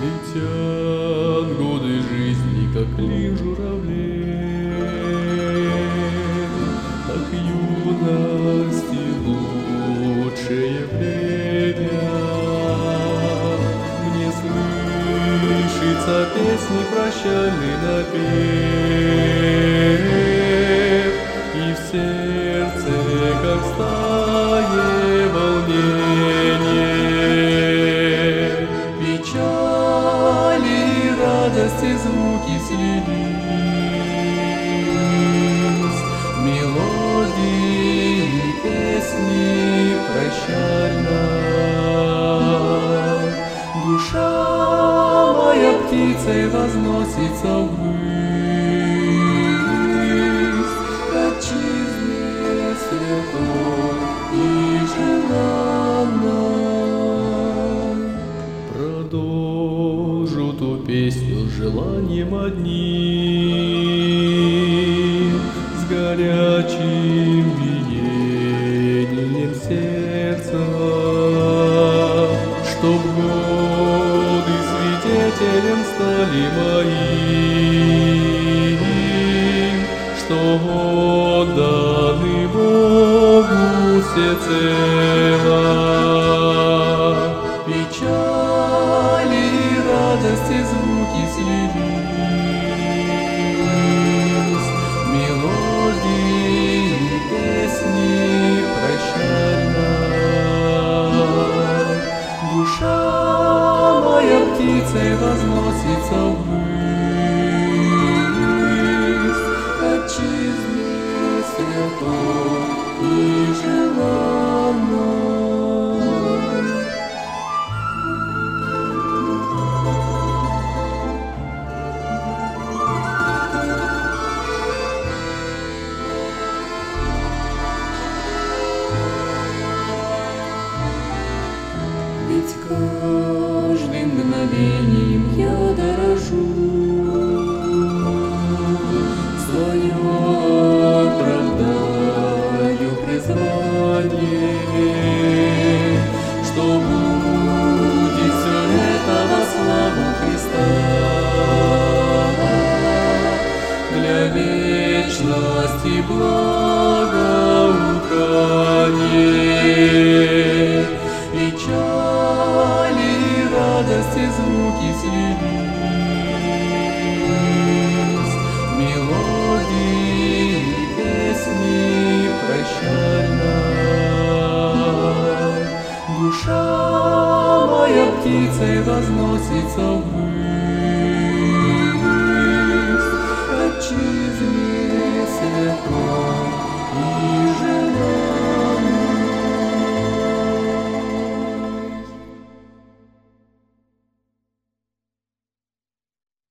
Летят годы жизни, как клин журавлей, так юности лучшее время. Мне слышится песни прощальный напев, и в сердце, как в стае, волнение. Печали и радости звуки слились, мелодии и песни прощальной. Душа моя птицей возносится ввысь к отчизне святой и желанной. Продолжу ту песню с желанием одним, с горячим биением сердца, чтоб годы свидетелем стали моим, что отданы Богу всецело. Печали и радости звуки слились, мелодии и песни прощальной. Душа моя птицей возносится ввысь к отчизне святой и желанной. Ведь каждым мгновением я дорожу, свое оправдаю призвание, что будет все это во славу Христа для вечности благоухание. Печали и радости звуки слились, мелодии и песни прощальной. Душа моя птицей возносится ввысь к отчизне святой.